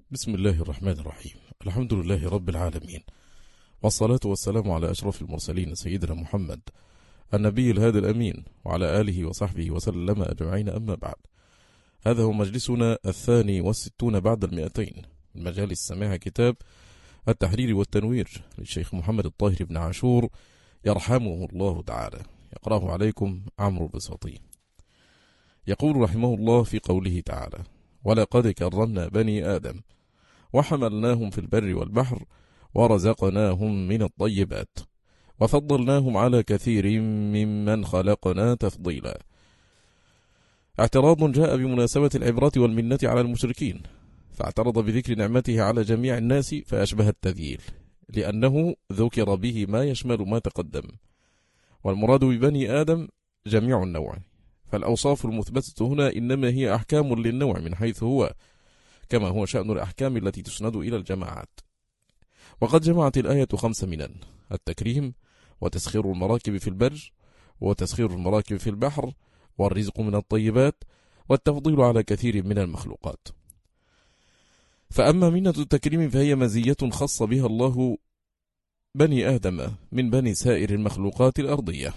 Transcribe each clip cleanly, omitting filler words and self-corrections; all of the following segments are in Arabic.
بسم الله الرحمن الرحيم. الحمد لله رب العالمين، والصلاة والسلام على أشرف المرسلين سيدنا محمد النبي الهادي الأمين، وعلى آله وصحبه وسلم أجمعين. أما بعد، هذا هو مجلسنا 62 بعد 200 من مجالس سماع كتاب التحرير والتنوير للشيخ محمد الطاهر بن عاشور يرحمه الله تعالى. يقرأه عليكم عمرو البساطي. يقول رحمه الله في قوله تعالى: ولقد كرمنا بني آدم وحملناهم في البر والبحر ورزقناهم من الطيبات وفضلناهم على كثير ممن خلقنا تفضيلا. اعتراض جاء بمناسبة العبرة والمنة على المشركين، فاعترض بذكر نعمته على جميع الناس فأشبه التذييل، لأنه ذكر به ما يشمل ما تقدم، والمراد ببني آدم جميع النوع، فالأوصاف المثبتة هنا إنما هي أحكام للنوع من حيث هو، كما هو شأن الأحكام التي تسند إلى الجماعات. وقد جمعت الآية 5 منن: التكريم، وتسخير المراكب في البر، وتسخير المراكب في البحر، والرزق من الطيبات، والتفضيل على كثير من المخلوقات. فأما منة التكريم فهي مزية خص بها الله بني آدم من بني سائر المخلوقات الأرضية،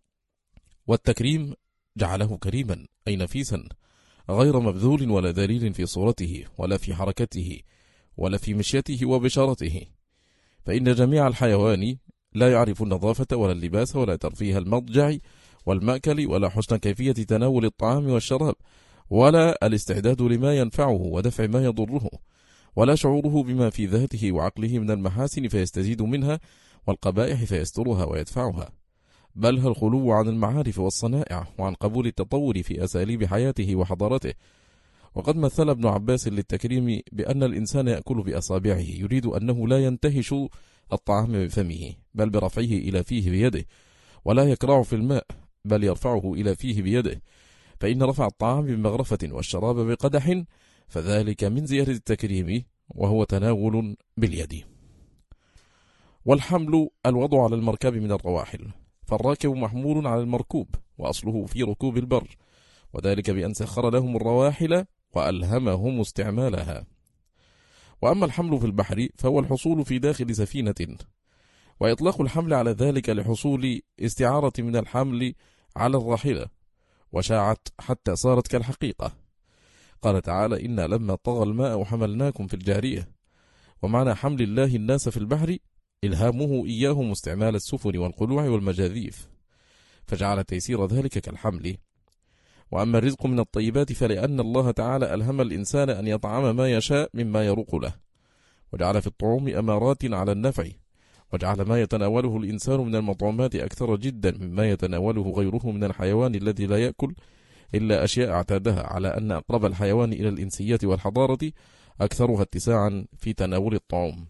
والتكريم جعله كريما أي نفيسا، غير مبذول ولا ذليل في صورته ولا في حركته ولا في مشيته وبشارته، فإن جميع الحيوان لا يعرف النظافة ولا اللباس ولا ترفيه المضجع والمأكل ولا حسن كيفية تناول الطعام والشراب ولا الاستعداد لما ينفعه ودفع ما يضره، ولا شعوره بما في ذاته وعقله من المحاسن فيستزيد منها والقبائح فيسترها ويدفعها، بل الخلو عن المعارف والصنائع وعن قبول التطور في أساليب حياته وحضارته. وقد مثل ابن عباس للتكريم بأن الإنسان يأكل بأصابعه، يريد أنه لا ينتهش الطعام بفمه بل برفعه إلى فيه بيده، ولا يكرع في الماء بل يرفعه إلى فيه بيده، فإن رفع الطعام بمغرفة والشراب بقدح فذلك من زيادة التكريم، وهو تناول باليد. والحمل الوضع على المركب من الرواحل، فالراكب محمول على المركوب، وأصله في ركوب البر، وذلك بأن سخر لهم الرواحل وألهمهم استعمالها. وأما الحمل في البحر فهو الحصول في داخل سفينة، وإطلاق الحمل على ذلك لحصول استعارة من الحمل على الراحلة، وشاعت حتى صارت كالحقيقة. قال تعالى: إنا لما طغى الماء وحملناكم في الجارية. ومعنى حمل الله الناس في البحر إلهامه إياهم استعمال السفن والقلوع والمجاذيف، فجعل تيسير ذلك كالحمل. وأما الرزق من الطيبات فلأن الله تعالى ألهم الإنسان أن يطعم ما يشاء مما يروق له، وجعل في الطعوم أمارات على النفع، وجعل ما يتناوله الإنسان من المطعومات أكثر جدا مما يتناوله غيره من الحيوان الذي لا يأكل إلا أشياء اعتادها، على أن أقرب الحيوان إلى الإنسية والحضارة أكثرها اتساعا في تناول الطعوم.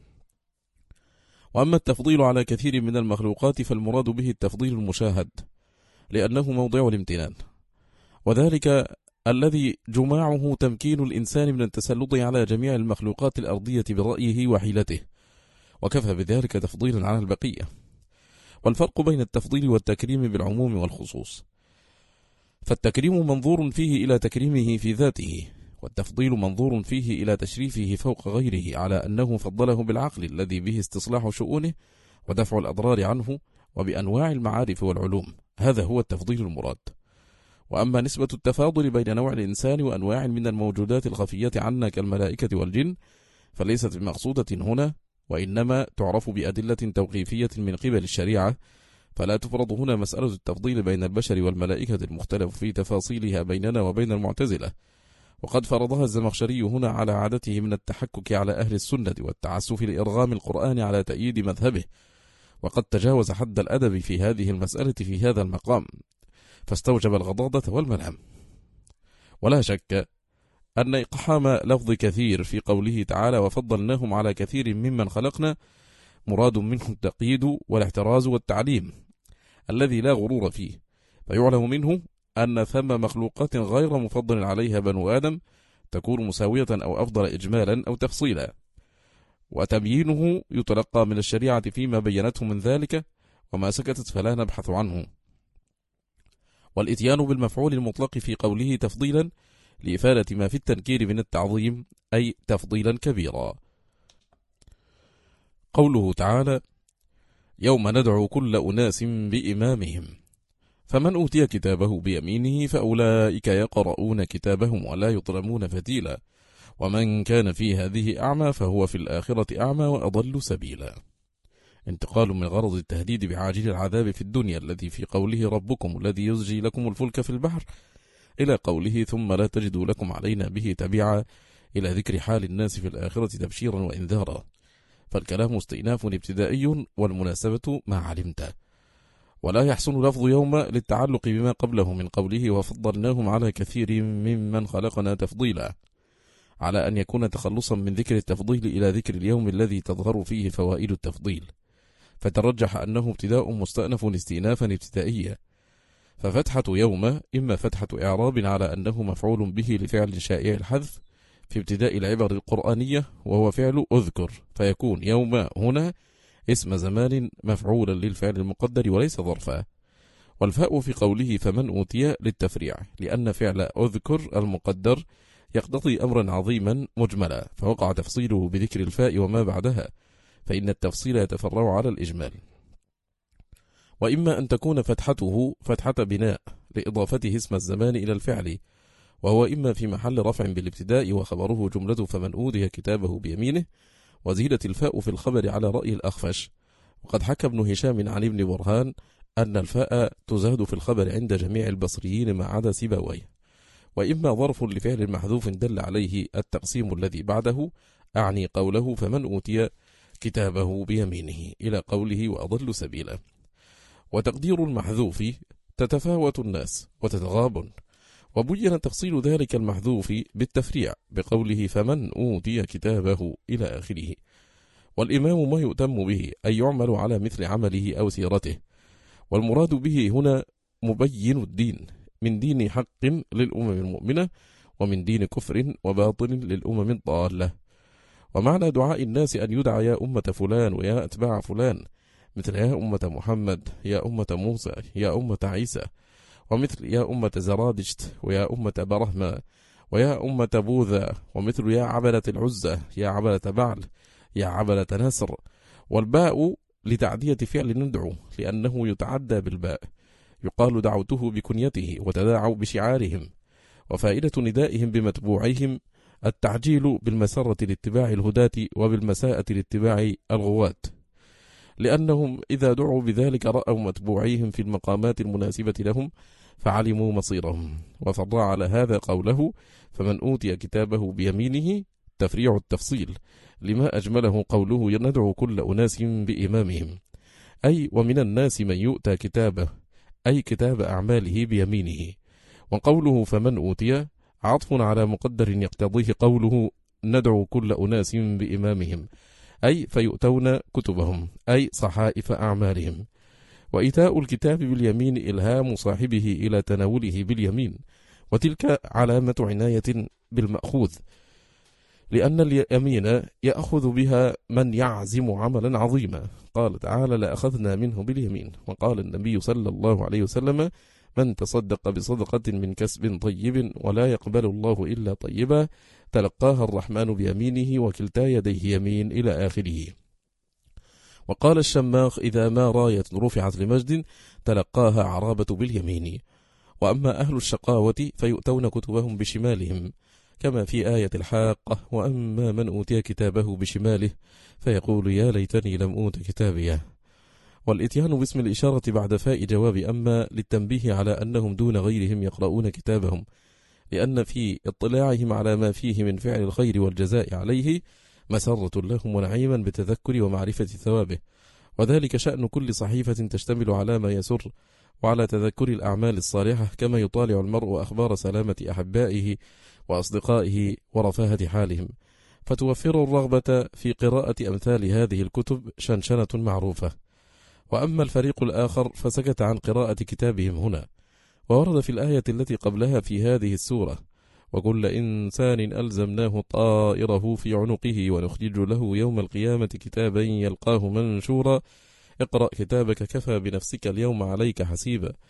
وأما التفضيل على كثير من المخلوقات فالمراد به التفضيل المشاهد، لأنه موضع الامتنان، وذلك الذي جماعه تمكين الإنسان من التسلط على جميع المخلوقات الأرضية برأيه وحيلته، وكفى بذلك تفضيلا على البقية. والفرق بين التفضيل والتكريم بالعموم والخصوص، فالتكريم منظور فيه إلى تكريمه في ذاته، والتفضيل منظور فيه إلى تشريفه فوق غيره، على أنه فضله بالعقل الذي به استصلاح شؤونه ودفع الأضرار عنه، وبأنواع المعارف والعلوم. هذا هو التفضيل المراد. وأما نسبة التفاضل بين نوع الإنسان وأنواع من الموجودات الخفية عنا كالملائكة والجن فليست بمقصودة هنا، وإنما تعرف بأدلة توقيفية من قبل الشريعة، فلا تفرض هنا مسألة التفضيل بين البشر والملائكة المختلف في تفاصيلها بيننا وبين المعتزلة، وقد فرضها الزمخشري هنا على عادته من التحكك على أهل السنة والتعسف لإرغام القرآن على تأييد مذهبه، وقد تجاوز حد الأدب في هذه المسألة في هذا المقام، فاستوجب الغضاضة والملام. ولا شك أن إقحام لفظ كثير في قوله تعالى: وفضلناهم على كثير ممن خلقنا، مراد منه التقييد والاحتراز والتعليم الذي لا غرور فيه، فيعلم منه أن ثم مخلوقات غير مفضل عليها بنو آدم تكون مساوية أو أفضل إجمالا أو تفصيلا، وتبيينه يتلقى من الشريعة فيما بينته من ذلك، وما سكتت فلا نبحث عنه. والإتيان بالمفعول المطلق في قوله تفضيلا لإفادة ما في التنكير من التعظيم، أي تفضيلا كبيرا. قوله تعالى: يوم ندعو كل أناس بإمامهم، فمن أوتي كتابه بيمينه فأولئك يقرؤون كتابهم ولا يظلمون فتيلا، ومن كان في هذه أعمى فهو في الآخرة أعمى وأضل سبيلا. انتقال من غرض التهديد بعاجل العذاب في الدنيا الذي في قوله ربكم الذي يزجي لكم الفلك في البحر، إلى قوله ثم لا تجدوا لكم علينا به تبعا، إلى ذكر حال الناس في الآخرة تبشيرا وإنذارا. فالكلام استئناف ابتدائي والمناسبة ما علمت. ولا يحسن لفظ يوم للتعلق بما قبله من قوله وفضلناهم على كثير ممن خلقنا تفضيلا، على أن يكون تخلصا من ذكر التفضيل إلى ذكر اليوم الذي تظهر فيه فوائد التفضيل، فترجح أنه ابتداء مستأنف استئنافا ابتدائيا. ففتحة يوم إما فتحة إعراب على أنه مفعول به لفعل شائع الحذف في ابتداء العبر القرآنية وهو فعل أذكر، فيكون يوم هنا اسم زمان مفعولا للفعل المقدر وليس ظرفا. والفاء في قوله فمن أوتي للتفريع، لأن فعل أذكر المقدر يقتضي أمرا عظيما مجملا، فوقع تفصيله بذكر الفاء وما بعدها، فإن التفصيل يتفرع على الإجمال. وإما أن تكون فتحته فتحة بناء لإضافته اسم الزمان إلى الفعل، وهو إما في محل رفع بالابتداء وخبره جملة فمن أوتي كتابه بيمينه، وزيدت الفاء في الخبر على رأي الأخفش. وقد حكى ابن هشام عن ابن برهان أن الفاء تزاد في الخبر عند جميع البصريين ما عدا سيبويه. وإما ظرف لفعل محذوف دل عليه التقسيم الذي بعده، أعني قوله فمن أوتي كتابه بيمينه إلى قوله وأضل سبيلا. وتقدير المحذوف تتفاوت الناس وتتغابن، وبين تفصيل ذلك المحذوف بالتفريع بقوله فمن أوتي كتابه إلى آخره. والإمام ما يؤتم به أي يعمل على مثل عمله أو سيرته، والمراد به هنا مبين الدين، من دين حق للأمم المؤمنة ومن دين كفر وباطل للأمم الضالة. ومعنى دعاء الناس أن يدعى يا أمة فلان ويا أتباع فلان، مثل يا أمة محمد، يا أمة موسى، يا أمة عيسى، ومثل يا أمة زرادشت ويا أمة برهما ويا أمة بوذا، ومثل يا عبلة العزة، يا عبلة بعل، يا عبلة نسر. والباء لتعدية فعل ندعو، لأنه يتعدى بالباء، يقال دعوته بكنيته وتداعوا بشعارهم. وفائدة ندائهم بمتبوعيهم التعجيل بالمسرة لاتباع الهداة وبالمساءة لاتباع الغواة، لأنهم إذا دعوا بذلك رأوا متبوعيهم في المقامات المناسبة لهم فعلموا مصيرهم. وفضى على هذا قوله فمن أوتي كتابه بيمينه تفريع التفصيل، لما أجمله قوله ندعو كل أناس بإمامهم، أي ومن الناس من يؤتى كتابه، أي كتاب أعماله بيمينه. وقوله فمن أوتي عطف على مقدر يقتضيه قوله ندعو كل أناس بإمامهم، أي فيؤتون كتبهم، أي صحائف أعمالهم. وإيتاء الكتاب باليمين إلهام صاحبه إلى تناوله باليمين، وتلك علامة عناية بالمأخوذ، لأن اليمين يأخذ بها من يعزم عملا عظيما. قال تعالى لأخذنا منه باليمين. وقال النبي صلى الله عليه وسلم من تصدق بصدقة من كسب طيب ولا يقبل الله إلا طيبا تلقاها الرحمن بيمينه وكلتا يديه يمين إلى آخره. وقال الشماخ إذا ما راية رفعت لمجد تلقاها عرابة باليمين. وأما أهل الشقاوة فيؤتون كتبهم بشمالهم، كما في آية الحاقة وأما من أوتي كتابه بشماله فيقول يا ليتني لم أوت كتابيه. والإتيان باسم الإشارة بعد فاء جواب أما للتنبيه على أنهم دون غيرهم يقرؤون كتابهم، لأن في اطلاعهم على ما فيه من فعل الخير والجزاء عليه مسرة لهم ونعيما بتذكر ومعرفة ثوابه. وذلك شأن كل صحيفة تشتمل على ما يسر وعلى تذكر الأعمال الصالحة، كما يطالع المرء أخبار سلامة أحبائه وأصدقائه ورفاهة حالهم، فتوفر الرغبة في قراءة أمثال هذه الكتب شنشنة معروفة. وأما الفريق الآخر فسكت عن قراءة كتابهم هنا. وورد في الآية التي قبلها في هذه السورة وكل إنسان ألزمناه طائره في عنقه ونخرج له يوم القيامة كتابا يلقاه منشورا اقرأ كتابك كفى بنفسك اليوم عليك حسيبا.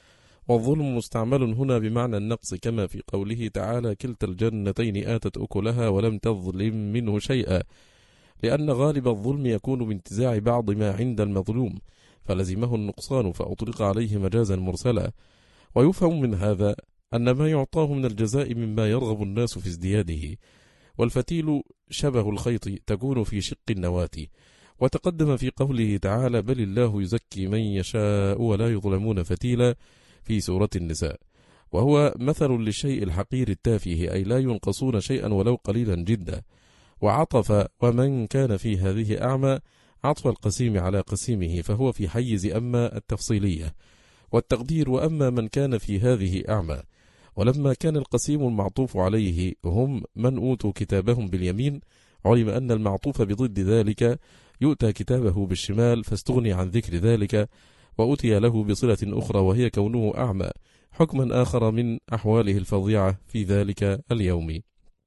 والظلم مستعمل هنا بمعنى النقص، كما في قوله تعالى: كلتا الجنتين آتت أكلها ولم تظلم منه شيئا، لأن غالب الظلم يكون بانتزاع بعض ما عند المظلوم، فلزمه النقصان فأطلق عليه مجازا مرسلا. ويفهم من هذا أن ما يعطاه من الجزاء مما يرغب الناس في ازدياده. والفتيل شبه الخيط تكون في شق النواة. وتقدم في قوله تعالى: بل الله يزكي من يشاء ولا يظلمون فتيلا، في سورة النساء، وهو مثل للشيء الحقير التافه، أي لا ينقصون شيئا ولو قليلا جدا. وعطف ومن كان في هذه أعمى عطف القسيم على قسيمه، فهو في حيز أما التفصيلية، والتقدير: وأما من كان في هذه أعمى. ولما كان القسيم المعطوف عليه هم من أوتوا كتابهم باليمين، علم أن المعطوف بضد ذلك يؤتى كتابه بالشمال، فاستغني عن ذكر ذلك، وأتي له بصلة أخرى وهي كونه أعمى، حكما آخر من أحواله الفظيعة في ذلك اليوم.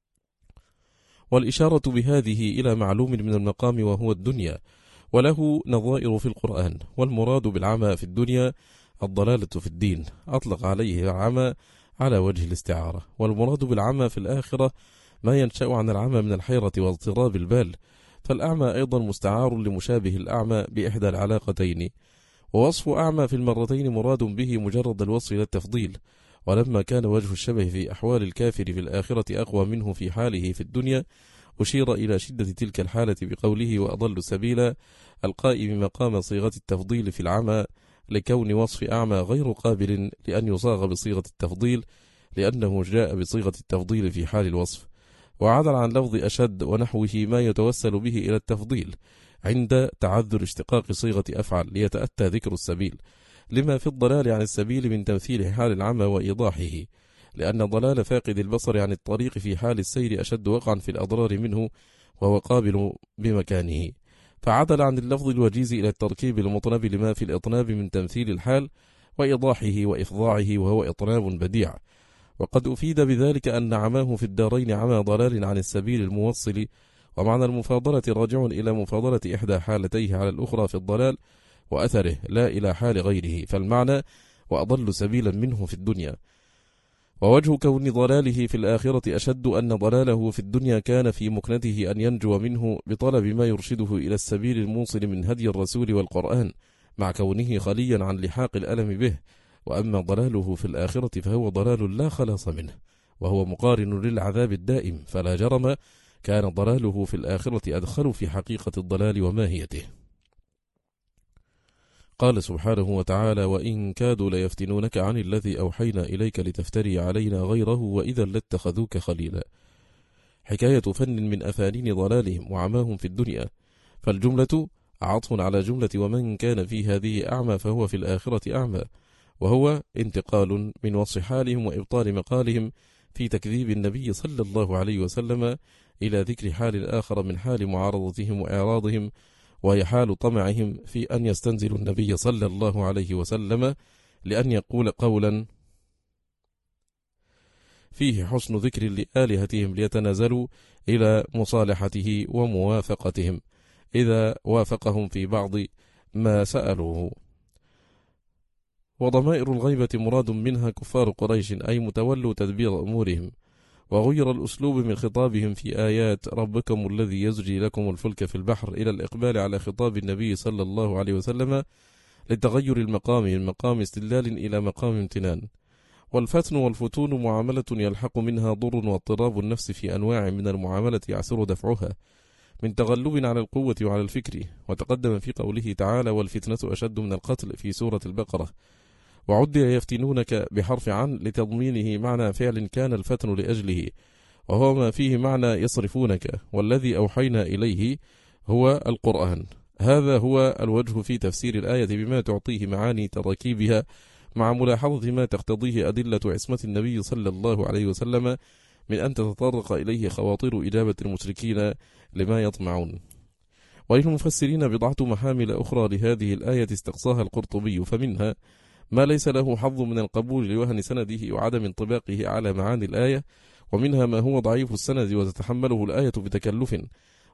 والإشارة بهذه إلى معلوم من المقام وهو الدنيا، وله نظائر في القرآن. والمراد بالعمى في الدنيا الضلالة في الدين، أطلق عليه العمى على وجه الاستعارة. والمراد بالعمى في الآخرة ما ينشأ عن العمى من الحيرة واضطراب البال، فالأعمى أيضا مستعار لمشابه الأعمى بإحدى العلاقتين. ووصف أعمى في المرتين مراد به مجرد الوصف لا التفضيل. ولما كان وجه الشبه في أحوال الكافر في الآخرة أقوى منه في حاله في الدنيا، أشير إلى شدة تلك الحالة بقوله: وأضل سبيلا، القائم مقام صيغة التفضيل في العمى، لكون وصف أعمى غير قابل لأن يصاغ بصيغة التفضيل، لأنه جاء بصيغة التفضيل في حال الوصف. وعدل عن لفظ أشد ونحوه ما يتوسل به إلى التفضيل عند تعذر اشتقاق صيغة أفعل، ليتأتى ذكر السبيل، لما في الضلال عن السبيل من تمثيل حال العمى وإيضاحه، لأن ضلال فاقد البصر عن الطريق في حال السير أشد وقعا في الأضرار منه، وهو قابل بمكانه. فعدل عن اللفظ الوجيز إلى التركيب المطنب لما في الإطناب من تمثيل الحال وإيضاحه وإفضاعه، وهو إطناب بديع. وقد أفيد بذلك أن عماه في الدارين عمى ضلال عن السبيل الموصل، ومعنى المفاضلة راجع إلى مفاضلة إحدى حالتيه على الأخرى في الضلال وأثره، لا إلى حال غيره، فالمعنى: وأضل سبيلا منه في الدنيا. ووجه كون ضلاله في الآخرة أشد أن ضلاله في الدنيا كان في مكنته أن ينجو منه بطلب ما يرشده إلى السبيل الموصل من هدي الرسول والقرآن، مع كونه خليا عن لحاق الألم به. وأما ضلاله في الآخرة فهو ضلال لا خلاص منه، وهو مقارن للعذاب الدائم، فلا جرم كان ضلاله في الآخرة أدخل في حقيقة الضلال وماهيته. قال سبحانه وتعالى: وإن كادوا ليفتنونك عن الذي أوحينا إليك لتفتري علينا غيره وإذا لاتخذوك خليلا. حكاية فن من أفانين ضلالهم وعماهم في الدنيا، فالجملة عطف على جملة ومن كان في هذه أعمى فهو في الآخرة أعمى، وهو انتقال من وصف حالهم وإبطال مقالهم في تكذيب النبي صلى الله عليه وسلم إلى ذكر حال الآخر من حال معارضتهم وإعراضهم، وهي حال طمعهم في أن يستنزلوا النبي صلى الله عليه وسلم لأن يقول قولا فيه حسن ذكر لآلهتهم ليتنازلوا إلى مصالحته وموافقتهم إذا وافقهم في بعض ما سألوه. وضمائر الغيبة مراد منها كفار قريش، أي متولوا تدبير أمورهم. وغير الأسلوب من خطابهم في آيات ربكم الذي يزجي لكم الفلك في البحر إلى الإقبال على خطاب النبي صلى الله عليه وسلم لتغير المقام من مقام استدلال إلى مقام امتنان. والفتن والفتون معاملة يلحق منها ضر واضطراب النفس في أنواع من المعاملة يعسر دفعها، من تغلب على القوة وعلى الفكر. وتقدم في قوله تعالى: والفتنة أشد من القتل في سورة البقرة. وعد يفتنونك بحرف عن لتضمينه معنى فعل كان الفتن لأجله، وهو ما فيه معنى يصرفونك، والذي أوحينا إليه هو القرآن. هذا هو الوجه في تفسير الآية بما تعطيه معاني تركيبها، مع ملاحظة ما تقتضيه أدلة عصمة النبي صلى الله عليه وسلم من أن تتطرق إليه خواطر إجابة المشركين لما يطمعون. وللمفسرين بضعة محامل أخرى لهذه الآية استقصاها القرطبي، فمنها ما ليس له حظ من القبول لوهن سنده وعدم انطباقه على معاني الآية، ومنها ما هو ضعيف السند وتتحمله الآية بتكلف،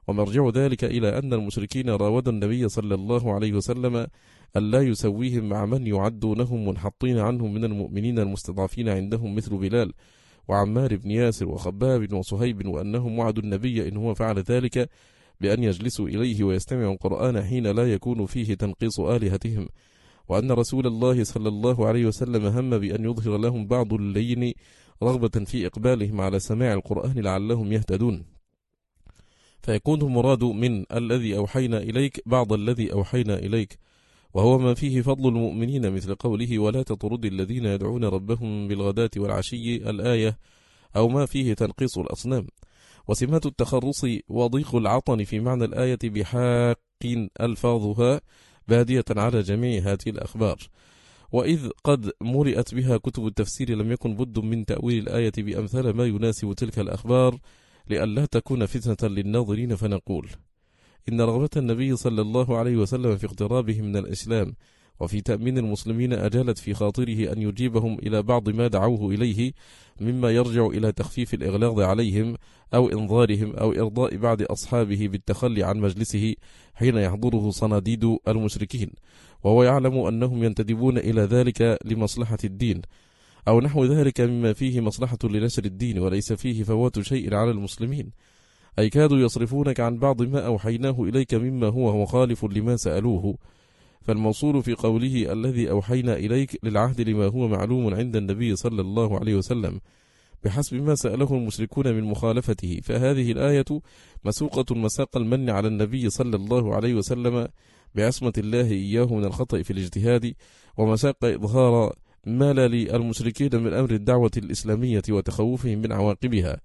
ومرجع ذلك إلى أن المشركين راودوا النبي صلى الله عليه وسلم ألا يسويهم مع من يعدونهم منحطين عنهم من المؤمنين المستضعفين عندهم مثل بلال وعمار بن ياسر وخباب وصهيب، وأنهم وعدوا النبي إن هو فعل ذلك بأن يجلسوا إليه ويستمعوا القرآن حين لا يكون فيه تنقيص آلهتهم، وأن رسول الله صلى الله عليه وسلم هم بأن يظهر لهم بعض اللين رغبة في إقبالهم على سماع القرآن لعلهم يهتدون، فيكون المراد من الذي أوحينا إليك بعض الذي أوحينا إليك، وهو ما فيه فضل المؤمنين مثل قوله ولا تطرد الذين يدعون ربهم بالغداة والعشي الآية، أو ما فيه تنقيص الأصنام. وسمات التخرص وضيق العطن في معنى الآية بحاق ألفاظها بادية على جميع هذه الأخبار، وإذ قد مرئت بها كتب التفسير لم يكن بد من تأويل الآية بأمثال ما يناسب تلك الأخبار لئلا تكون فتنة للناظرين، فنقول إن رغبة النبي صلى الله عليه وسلم في اقترابه من الإسلام وفي تأمين المسلمين أجالت في خاطره أن يجيبهم إلى بعض ما دعوه إليه مما يرجع إلى تخفيف الإغلاظ عليهم أو إنظارهم أو إرضاء بعض أصحابه بالتخلي عن مجلسه حين يحضره صناديد المشركين، وهو يعلم أنهم ينتدبون إلى ذلك لمصلحة الدين أو نحو ذلك مما فيه مصلحة لنشر الدين وليس فيه فوات شيء على المسلمين، أي كادوا يصرفونك عن بعض ما أوحيناه إليك مما هو مخالف لما سألوه. فالموصول في قوله الذي أوحينا إليك للعهد لما هو معلوم عند النبي صلى الله عليه وسلم بحسب ما سأله المشركون من مخالفته، فهذه الآية مسوقة مساق المن على النبي صلى الله عليه وسلم بعصمة الله إياه من الخطأ في الاجتهاد، ومساق إظهار ما لا للمشركين من أمر الدعوة الإسلامية وتخوفهم من عواقبها،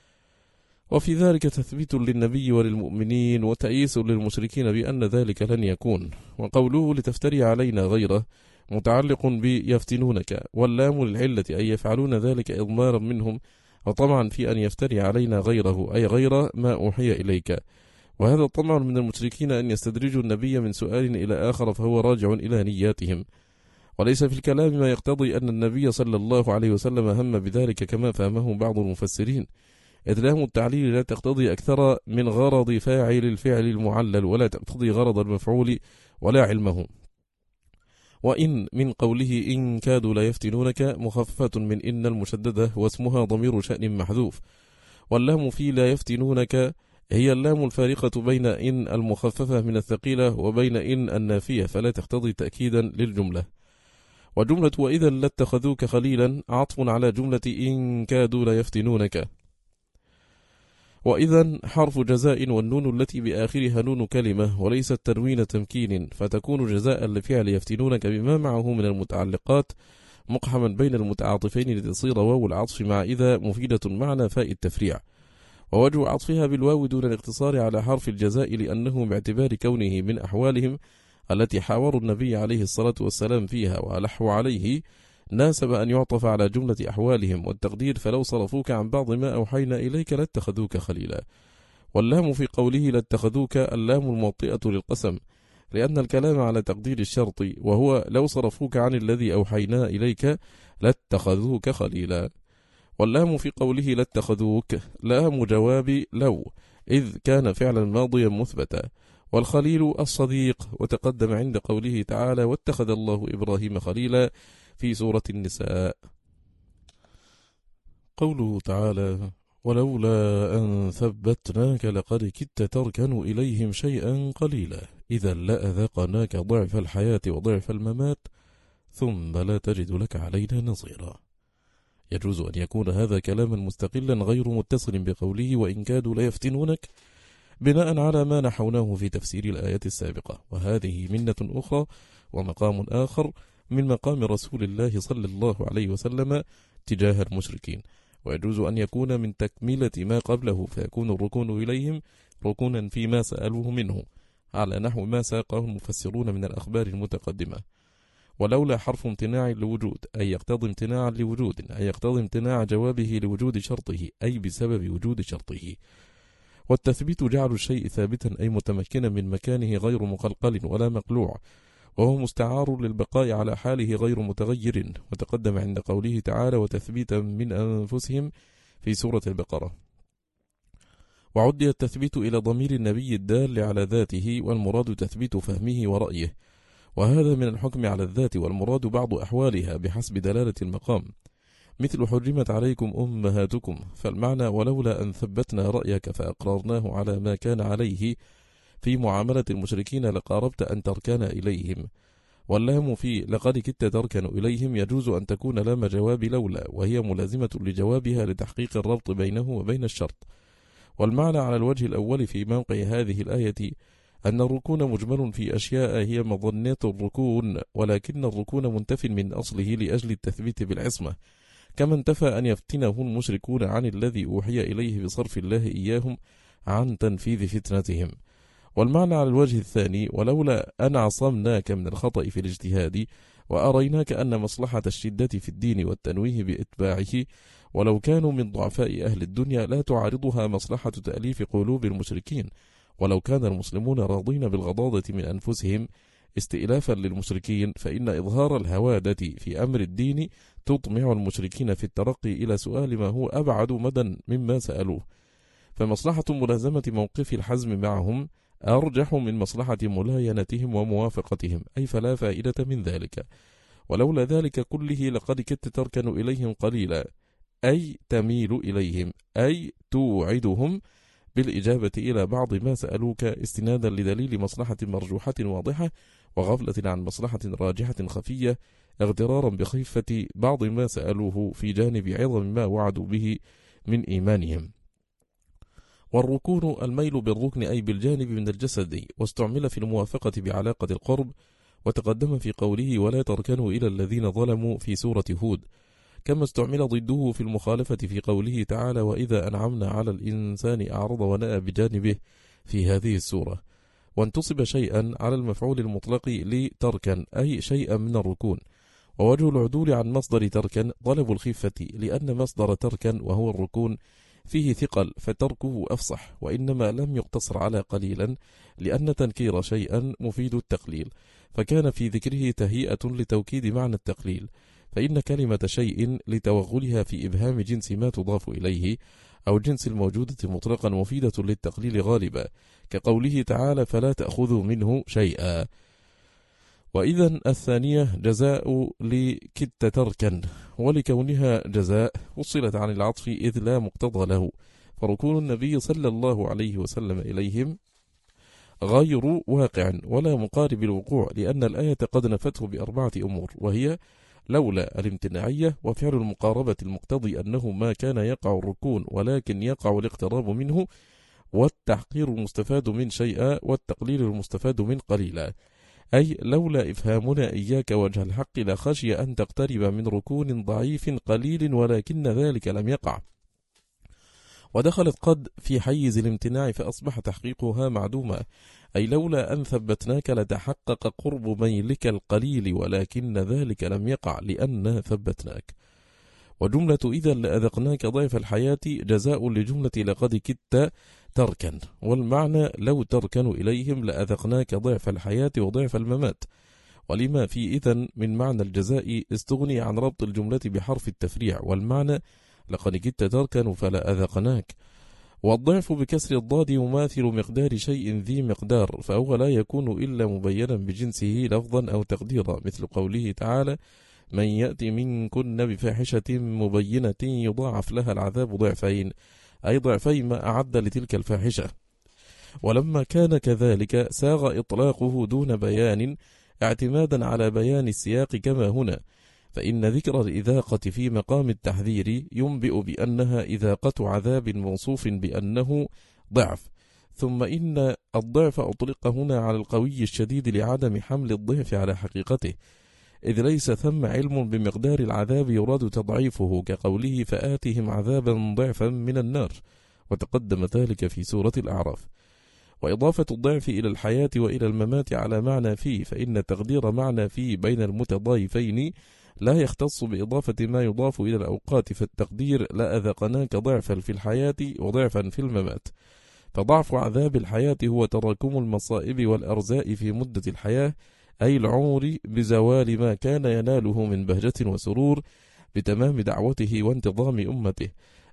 وفي ذلك تثبيت للنبي وللمؤمنين وتأييس للمشركين بأن ذلك لن يكون. وقوله لتفتري علينا غيره متعلق بيفتنونك، واللام للعلة أي يفعلون ذلك إضمارا منهم وطمعا في أن يفتري علينا غيره أي غير ما أوحي إليك، وهذا طمع من المشركين أن يستدرجوا النبي من سؤال إلى آخر فهو راجع إلى نياتهم، وليس في الكلام ما يقتضي أن النبي صلى الله عليه وسلم هم بذلك كما فهمه بعض المفسرين، إذ لام التعليل لا تقتضي أكثر من غرض فاعل الفعل المعلل ولا تقتضي غرض المفعول ولا علمه. وإن من قوله إن كادوا لا يفتنونك مخففة من إن المشددة واسمها ضمير شأن محذوف، واللام في لا يفتنونك هي اللام الفارقة بين إن المخففة من الثقيلة وبين إن النافية، فلا تقتضي تأكيدا للجملة. وجملة وإذا لاتخذوك خليلا عطف على جملة إن كادوا لا يفتنونك، وإذا حرف جزاء والنون التي بآخرها نون كلمة وليست تنوين تمكين، فتكون جزاء لفعل يفتنونك بما معه من المتعلقات مقحما بين المتعاطفين لتصير واو العطف مع إذا مفيدة معنى فاء التفريع، ووجه عطفها بالواو دون الاقتصار على حرف الجزاء لأنه باعتبار كونه من أحوالهم التي حاوروا النبي عليه الصلاة والسلام فيها وألحوا عليه ناسب أن يعطف على جملة أحوالهم، والتقدير فلو صرفوك عن بعض ما أوحينا إليك لاتخذوك خليلا. واللام في قوله لاتخذوك اللام الموطئة للقسم، لأن الكلام على تقدير الشرط وهو لو صرفوك عن الذي أوحينا إليك لاتخذوك خليلا. واللام في قوله لاتخذوك لام جواب لو إذ كان فعلا ماضيا مثبتا، والخليل الصديق، وتقدم عند قوله تعالى واتخذ الله إبراهيم خليلا في سورة النساء. قوله تعالى ولولا أن ثبتناك لقد كدت تركن إليهم شيئا قليلا إذا لأذقناك ضعف الحياة وضعف الممات ثم لا تجد لك علينا نصيرا. يجوز أن يكون هذا كلاما مستقلا غير متصل بقوله وإن كادوا ليفتنونك بناء على ما نحوناه في تفسير الآية السابقة، وهذه منة أخرى ومقام آخر من مقام رسول الله صلى الله عليه وسلم تجاه المشركين، ويجوز أن يكون من تكملة ما قبله فيكون الركون إليهم ركونا فيما سألوه منه على نحو ما ساقه المفسرون من الأخبار المتقدمة. ولولا حرف امتناع لوجود أي يقتضي امتناعا لوجود أي يقتضي امتناع جوابه لوجود شرطه أي بسبب وجود شرطه. والتثبيت جعل الشيء ثابتا أي متمكنا من مكانه غير مقلقل ولا مقلوع، وهو مستعار للبقاء على حاله غير متغير، وتقدم عند قوله تعالى وتثبيتا من أنفسهم في سورة البقرة. وعدي التثبيت إلى ضمير النبي الدال على ذاته، والمراد تثبيت فهمه ورأيه، وهذا من الحكم على الذات، والمراد بعض أحوالها بحسب دلالة المقام، مثل حرمت عليكم أمهاتكم، فالمعنى ولولا أن ثبتنا رأيك فأقررناه على ما كان عليه في معاملة المشركين لقاربت أن تركن إليهم. واللام في لقد كدت تركن إليهم يجوز أن تكون لام جواب لولا، وهي ملازمة لجوابها لتحقيق الربط بينه وبين الشرط. والمعنى على الوجه الأول في موقع هذه الآية أن الركون مجمل في أشياء هي مظنات الركون، ولكن الركون منتف من أصله لأجل التثبيت بالعصمة، كما انتفى أن يفتنه المشركون عن الذي أوحي إليه بصرف الله إياهم عن تنفيذ فتنتهم. والمعنى على الوجه الثاني ولولا أن عصمناك من الخطأ في الاجتهاد وأريناك أن مصلحة الشدة في الدين والتنويه بإتباعه ولو كانوا من ضعفاء أهل الدنيا لا تعارضها مصلحة تأليف قلوب المشركين، ولو كان المسلمون راضين بالغضاضة من أنفسهم استئلافا للمشركين، فإن إظهار الهوادة في أمر الدين تطمع المشركين في الترقي إلى سؤال ما هو أبعد مدى مما سألوه، فمصلحة ملازمة موقف الحزم معهم أرجح من مصلحة ملاينتهم وموافقتهم، أي فلا فائدة من ذلك. ولولا ذلك كله لقد كدت تركن إليهم قليلا، أي تميل إليهم، أي توعدهم بالإجابة إلى بعض ما سألوك استنادا لدليل مصلحة مرجوحة واضحة وغفلة عن مصلحة راجحة خفية، اغترارا بخفة بعض ما سألوه في جانب عظم ما وعدوا به من إيمانهم. والركون الميل بالركن أي بالجانب من الجسد، واستعمل في الموافقة بعلاقة القرب، وتقدم في قوله ولا تركنوا إلى الذين ظلموا في سورة هود، كما استعمل ضده في المخالفة في قوله تعالى وإذا أنعمنا على الإنسان أعرض ونأى بجانبه في هذه السورة. وانتصب شيئا على المفعول المطلق لتركن أي شيئا من الركون. ووجه العدول عن مصدر تركن طلب الخفة، لأن مصدر تركن وهو الركون فيه ثقل فتركه أفصح، وإنما لم يقتصر على قليلا لأن تنكير شيئا مفيد التقليل، فكان في ذكره تهيئة لتوكيد معنى التقليل، فإن كلمة شيء لتوغلها في إبهام جنس ما تضاف إليه أو جنس الموجودة مطلقا مفيدة للتقليل غالبا، كقوله تعالى فلا تأخذوا منه شيئا. وإذا الثانية جزاء لكدت تركا، ولكونها جزاء وصلت عن العطف إذ لا مقتضى له، فركون النبي صلى الله عليه وسلم إليهم غير واقع ولا مقارب الوقوع، لأن الآية قد نفته بأربعة أمور، وهي لولا الامتناعية، وفعل المقاربة المقتضي أنه ما كان يقع الركون ولكن يقع الاقتراب منه، والتحقير المستفاد من شيئا، والتقليل المستفاد من قليلا، أي لولا إفهامنا إياك وجه الحق لخشي أن تقترب من ركون ضعيف قليل ولكن ذلك لم يقع. ودخلت قد في حيز الامتناع فأصبح تحقيقها معدوما، أي لولا أن ثبتناك لتحقق قرب ميلك القليل ولكن ذلك لم يقع لأن ثبتناك. وجملة إذا لأذقناك ضعف الحياة جزاء لجملة لقد كدت تركن، والمعنى لو تركن إليهم لأذقناك ضعف الحياة وضعف الممات، ولما في إذن من معنى الجزاء استغني عن ربط الجملة بحرف التفريع، والمعنى لقد كدت تركن فلا أذقناك. والضعف بكسر الضاد يماثل مقدار شيء ذي مقدار، فهو لا يكون إلا مبينا بجنسه لفظا أو تقديرا، مثل قوله تعالى من يأتي منكن بفاحشة مبينة يضاعف لها العذاب ضعفين، أي ضعفين ما أعد لتلك الفاحشة. ولما كان كذلك ساغ إطلاقه دون بيان اعتمادا على بيان السياق كما هنا، فإن ذكر الإذاقة في مقام التحذير ينبئ بأنها إذاقة عذاب موصوف بأنه ضعف، ثم إن الضعف أطلق هنا على القوي الشديد لعدم حمل الضعف على حقيقته، إذ ليس ثم علم بمقدار العذاب يراد تضعيفه، كقوله فآتهم عذابا ضعفا من النار، وتقدم ذلك في سورة الأعراف. وإضافة الضعف إلى الحياة وإلى الممات على معنى فيه، فإن تقدير معنى فيه بين المتضايفين لا يختص بإضافة ما يضاف إلى الأوقات، فالتقدير لا أذقناك ضعفا في الحياة وضعفا في الممات، فضعف عذاب الحياة هو تراكم المصائب والأرزاء في مدة الحياة، أي العمر بزوال ما كان يناله من بهجة وسرور بتمام دعوته وانتظام أمته،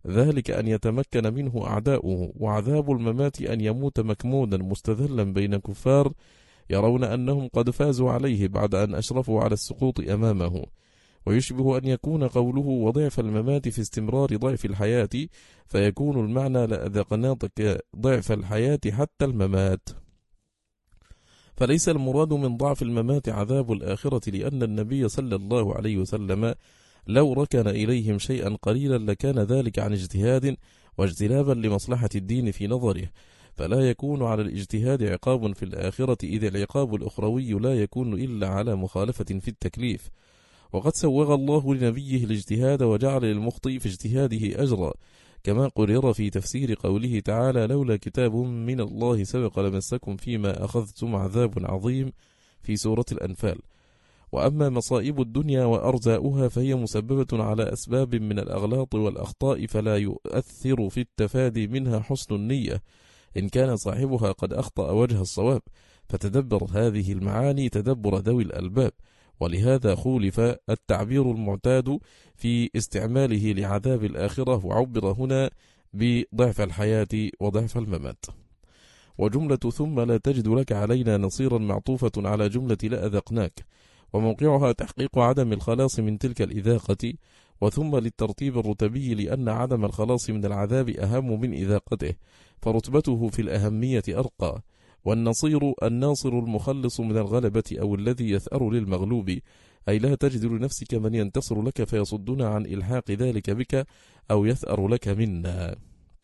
ذلك أن يتمكن منه أعداؤه، وعذاب الممات أن يموت مكمودا مستذلا بين كفار يرون أنهم قد فازوا عليه بعد أن أشرفوا على السقوط أمامه. ويشبه أن يكون قوله وضعف الممات في استمرار ضعف الحياة، فيكون المعنى لأذقناك ضعف الحياة حتى الممات. فليس المراد من ضعف الممات عذاب الآخرة، لأن النبي صلى الله عليه وسلم لو ركن إليهم شيئا قليلا لكان ذلك عن اجتهاد واجتلابا لمصلحة الدين في نظره، فلا يكون على الاجتهاد عقاب في الآخرة، إذ العقاب الأخروي لا يكون إلا على مخالفة في التكليف. وقد سوغ الله لنبيه الاجتهاد وجعل للمخطئ في اجتهاده أجرا، كما قرر في تفسير قوله تعالى لولا كتاب من الله سبق لمسكم فيما أخذتم عذاب عظيم في سورة الأنفال. وأما مصائب الدنيا وأرزاؤها فهي مسببة على أسباب من الأغلاط والأخطاء، فلا يؤثر في التفادي منها حسن النية إن كان صاحبها قد أخطأ وجه الصواب، فتدبر هذه المعاني تدبر ذوي الألباب. ولهذا خولف التعبير المعتاد في استعماله لعذاب الآخرة، وعبر هنا بضعف الحياة وضعف الممات. وجملة ثم لا تجد لك علينا نصيرا معطوفة على جملة لا أذقناك، وموقعها تحقيق عدم الخلاص من تلك الإذاقة، وثم للترتيب الرتبي لأن عدم الخلاص من العذاب أهم من إذاقته، فرتبته في الأهمية أرقى. والنصير الناصر المخلص من الغلبة أو الذي يثأر للمغلوب، أي لا تجد لنفسك من ينتصر لك فيصدنا عن إلحاق ذلك بك أو يثأر لك منا.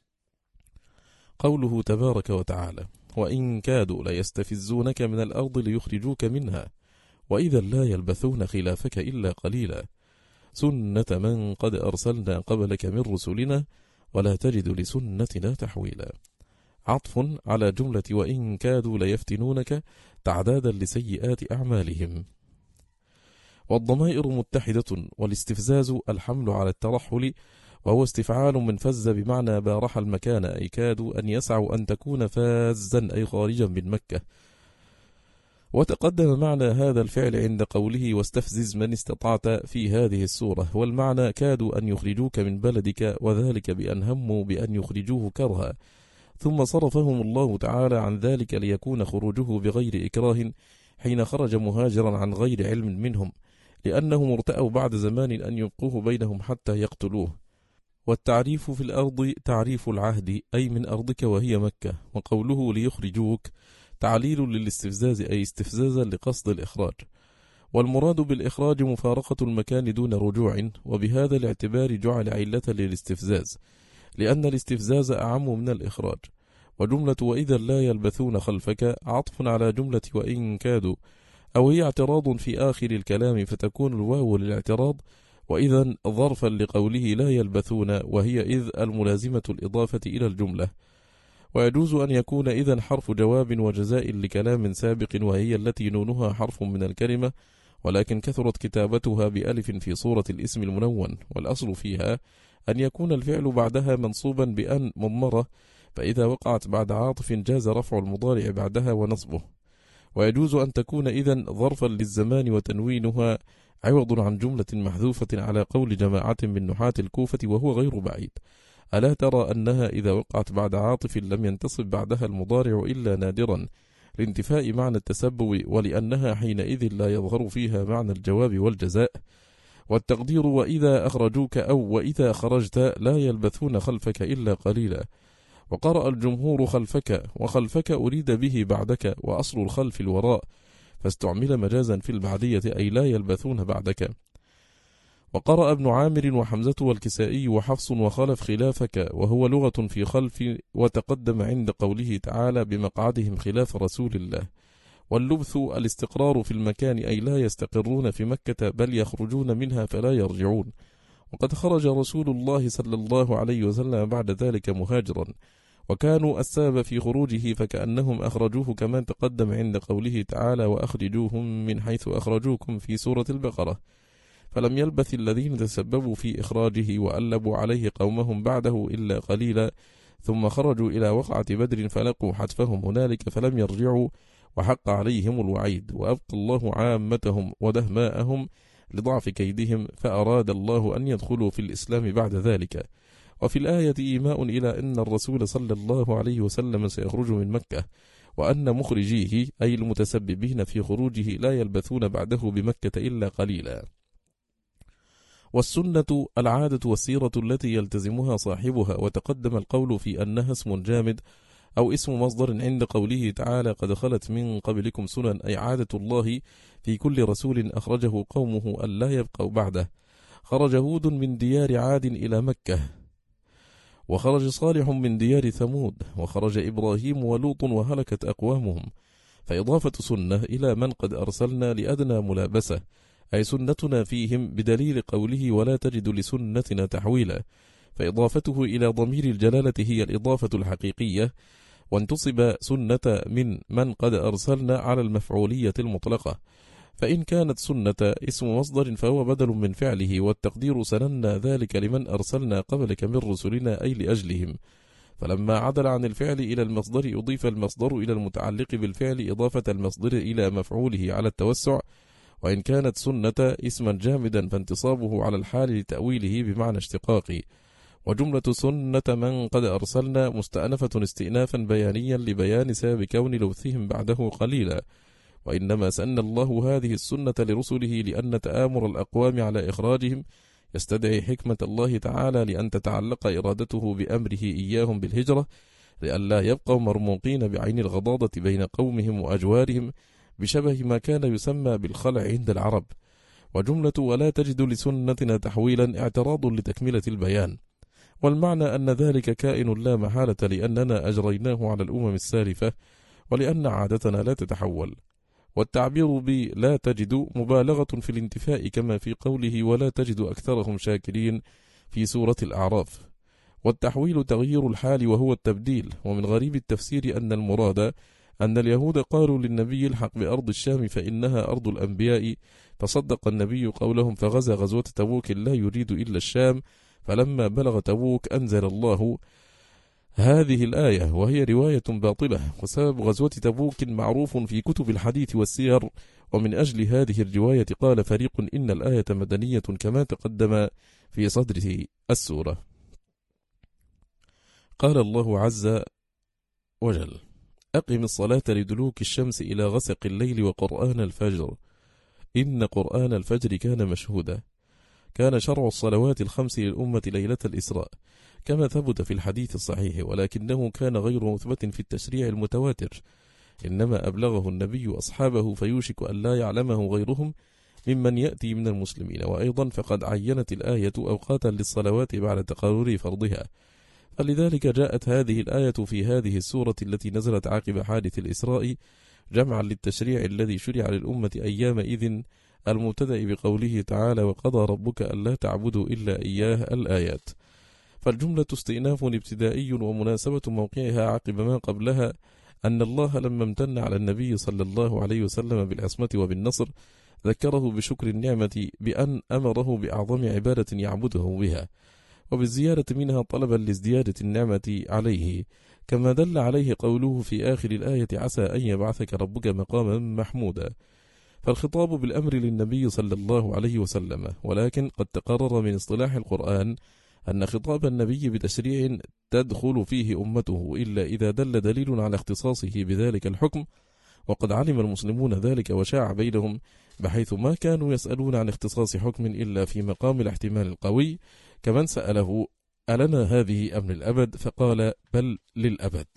قوله تبارك وتعالى وإن كادوا ليستفزونك من الأرض ليخرجوك منها وإذا لا يلبثون خلافك إلا قليلا سنة من قد أرسلنا قبلك من رسلنا ولا تجد لسنتنا تحويلا. عطف على جملة وإن كادوا ليفتنونك تعدادا لسيئات أعمالهم. والضمائر متحدة، والاستفزاز الحمل على الترحل، وهو استفعال من فز بمعنى بارح المكان، أي كادوا أن يسعوا أن تكون فازا أي خارجا من مكة. وتقدم معنى هذا الفعل عند قوله واستفزز من استطعت في هذه السورة، والمعنى كادوا أن يخرجوك من بلدك، وذلك بأن هموا بأن يخرجوه كرها، ثم صرفهم الله تعالى عن ذلك ليكون خروجه بغير إكراه حين خرج مهاجرا عن غير علم منهم، لأنهم ارتأوا بعد زمان أن يبقوه بينهم حتى يقتلوه. والتعريف في الأرض تعريف العهد، أي من أرضك وهي مكة، وقوله ليخرجوك تعليل للاستفزاز، أي استفزازا لقصد الإخراج. والمراد بالإخراج مفارقة المكان دون رجوع، وبهذا الاعتبار جعل علة للاستفزاز، لأن الاستفزاز أعم من الإخراج. وجملة وإذا لا يلبثون خلفك عطف على جملة وإن كادوا، أو هي اعتراض في آخر الكلام فتكون الواو للاعتراض، وإذا ظرفا لقوله لا يلبثون، وهي إذ الملازمة الإضافة إلى الجملة. ويجوز أن يكون إذن حرف جواب وجزاء لكلام سابق، وهي التي نونها حرف من الكلمة، ولكن كثرت كتابتها بألف في صورة الاسم المنون، والأصل فيها أن يكون الفعل بعدها منصوبا بأن مضمرة، فإذا وقعت بعد عاطف جاز رفع المضارع بعدها ونصبه. ويجوز أن تكون إذن ظرفا للزمان وتنوينها عوض عن جملة محذوفة على قول جماعة من نحاة الكوفة، وهو غير بعيد. ألا ترى أنها إذا وقعت بعد عاطف لم ينتصب بعدها المضارع إلا نادرا لانتفاء معنى التسبب، ولأنها حينئذ لا يظهر فيها معنى الجواب والجزاء. والتقدير وإذا أخرجوك أو وإذا خرجت لا يلبثون خلفك إلا قليلا. وقرأ الجمهور خلفك، وخلفك أريد به بعدك، وأصل الخلف الوراء، فاستعمل مجازا في البعدية أي لا يلبثون بعدك. وقرأ ابن عامر وحمزة والكسائي وحفص وخلف خلافك، وهو لغة في خلف، وتقدم عند قوله تعالى بمقعدهم خلاف رسول الله. واللبث الاستقرار في المكان، أي لا يستقرون في مكة بل يخرجون منها فلا يرجعون. وقد خرج رسول الله صلى الله عليه وسلم بعد ذلك مهاجرا، وكانوا السبب في خروجه، فكأنهم أخرجوه كما تقدم عند قوله تعالى وأخرجوهم من حيث أخرجوكم في سورة البقرة. فلم يلبث الذين تسببوا في إخراجه وألبوا عليه قومهم بعده إلا قليلا، ثم خرجوا إلى وقعة بدر فلقوا حتفهم هنالك فلم يرجعوا، وحق عليهم الوعيد، وأبقى الله عامتهم ودهماءهم لضعف كيدهم، فأراد الله أن يدخلوا في الإسلام بعد ذلك. وفي الآية إيماء إلى أن الرسول صلى الله عليه وسلم سيخرج من مكة، وأن مخرجيه أي المتسببين في خروجه لا يلبثون بعده بمكة إلا قليلا. والسنة العادة والسيرة التي يلتزمها صاحبها، وتقدم القول في أنها اسم جامد أو اسم مصدر عند قوله تعالى قد خلت من قبلكم سنن، أي عادة الله في كل رسول أخرجه قومه أن لا يبقوا بعده. خرج هود من ديار عاد إلى مكة، وخرج صالح من ديار ثمود، وخرج إبراهيم ولوط وهلكت أقوامهم. فإضافة سنة إلى من قد أرسلنا لأدنى ملابسة، أي سنتنا فيهم، بدليل قوله ولا تجد لسنتنا تحويلا، فإضافته إلى ضمير الجلالة هي الإضافة الحقيقية، وانتصب سنة من قد أرسلنا على المفعولية المطلقة. فإن كانت سنة اسم مصدر فهو بدل من فعله، والتقدير سننا ذلك لمن أرسلنا قبلك من رسلنا أي لأجلهم. فلما عدل عن الفعل إلى المصدر أضيف المصدر إلى المتعلق بالفعل إضافة المصدر إلى مفعوله على التوسع. وإن كانت سنة اسما جامدا فانتصابه على الحال لتأويله بمعنى اشتقاقي. وجملة سنة من قد أرسلنا مستأنفة استئنافا بيانيا لبيان سبب كون لوثهم بعده قليلا، وإنما سن الله هذه السنة لرسله لأن تآمر الأقوام على إخراجهم يستدعي حكمة الله تعالى، لأن تتعلق إرادته بأمره إياهم بالهجرة، لئلا يبقوا مرموقين بعين الغضاضة بين قومهم وأجوارهم، بشبه ما كان يسمى بالخلع عند العرب. وجملة ولا تجد لسنتنا تحويلا اعتراض لتكملة البيان، والمعنى أن ذلك كائن لا محالة، لأننا أجريناه على الأمم السالفة، ولأن عادتنا لا تتحول. والتعبير بلا تجد مبالغة في الانتفاء، كما في قوله ولا تجد أكثرهم شاكرين في سورة الأعراف. والتحويل تغيير الحال وهو التبديل. ومن غريب التفسير أن المراد أن اليهود قالوا للنبي الحق بأرض الشام فإنها أرض الأنبياء، فصدق النبي قولهم فغزا غزوة تبوك لا يريد إلا الشام، فلما بلغ تبوك أنزل الله هذه الآية، وهي رواية باطلة. وسبب غزوة تبوك معروف في كتب الحديث والسير، ومن أجل هذه الرواية قال فريق إن الآية مدنية كما تقدم في صدر السورة. قال الله عز وجل أقم الصلاة لدلوك الشمس إلى غسق الليل وقرآن الفجر إن قرآن الفجر كان مشهودا. كان شرع الصلوات الخمس للأمة ليلة الإسراء كما ثبت في الحديث الصحيح، ولكنه كان غير مثبت في التشريع المتواتر، إنما أبلغه النبي أصحابه فيوشك أن لا يعلمه غيرهم ممن يأتي من المسلمين. وأيضا فقد عينت الآية أوقاتا للصلوات بعد تقرر فرضها، فلذلك جاءت هذه الآية في هذه السورة التي نزلت عقب حادث الإسراء جمعا للتشريع الذي شرع للأمة أيام إذن، المبتدأ بقوله تعالى وقضى ربك ألا تعبدوا إلا إياه الآيات. فالجملة استئناف ابتدائي، ومناسبة موقعها عقب ما قبلها أن الله لما امتن على النبي صلى الله عليه وسلم بالعصمة وبالنصر ذكره بشكر النعمة بأن أمره بأعظم عبادة يعبده بها، وبالزيادة منها طلبا لازديادة النعمة عليه، كما دل عليه قوله في آخر الآية عسى أن يبعثك ربك مقاما محمودا. فالخطاب بالأمر للنبي صلى الله عليه وسلم، ولكن قد تقرر من اصطلاح القرآن أن خطاب النبي بتشريع تدخل فيه أمته إلا إذا دل دليل على اختصاصه بذلك الحكم، وقد علم المسلمون ذلك وشاع بينهم، بحيث ما كانوا يسألون عن اختصاص حكم إلا في مقام الاحتمال القوي، كمن سأله ألنا هذه أم للأبد، فقال بل للأبد.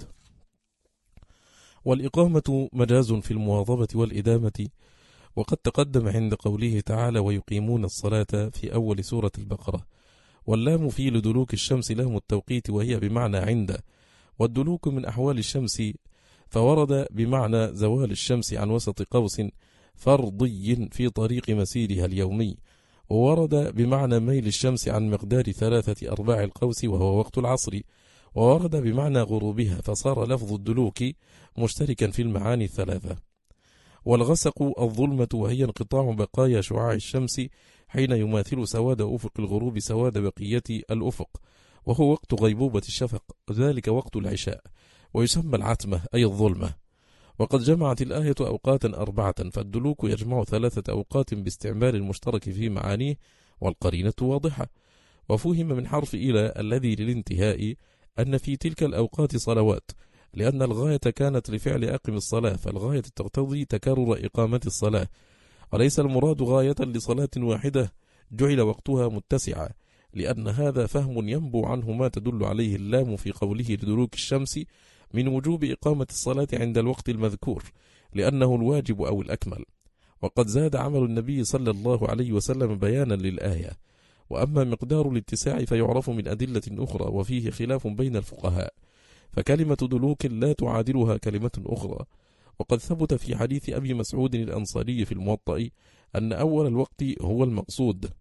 والإقامة مجاز في المواظبة والإدامة، وقد تقدم عند قوله تعالى ويقيمون الصلاة في أول سورة البقرة. واللام في لدلوك الشمس لام التوقيت، وهي بمعنى عند، والدلوك من أحوال الشمس، فورد بمعنى زوال الشمس عن وسط قوس فرضي في طريق مسيرها اليومي، وورد بمعنى ميل الشمس عن مقدار 3/4 القوس وهو وقت العصر، وورد بمعنى غروبها، فصار لفظ الدلوك مشتركا في المعاني الثلاثة. والغسق الظلمة، وهي انقطاع بقايا شعاع الشمس حين يماثل سواد أفق الغروب سواد بقية الأفق، وهو وقت غيبوبة الشفق، ذلك وقت العشاء، ويسمى العتمة أي الظلمة. وقد جمعت الآية أوقاتا 4، فالدلوك يجمع 3 أوقات باستعمال المشترك في معانيه، والقرينة واضحة. وفهم من حرف إلى الذي للانتهاء أن في تلك الأوقات صلوات، لأن الغاية كانت لفعل أقم الصلاة، فالغاية تقتضي تكرر إقامة الصلاة، وليس المراد غاية لصلاة واحدة جعل وقتها متسعا، لأن هذا فهم ينبو عنه ما تدل عليه اللام في قوله لدلوك الشمس من وجوب إقامة الصلاة عند الوقت المذكور، لأنه الواجب أو الأكمل. وقد زاد عمل النبي صلى الله عليه وسلم بيانا للآية. وأما مقدار الاتساع فيعرف من أدلة أخرى، وفيه خلاف بين الفقهاء، فكلمة دلوك لا تعادلها كلمة أخرى. وقد ثبت في حديث أبي مسعود الأنصاري في الموطأ أن أول الوقت هو المقصود،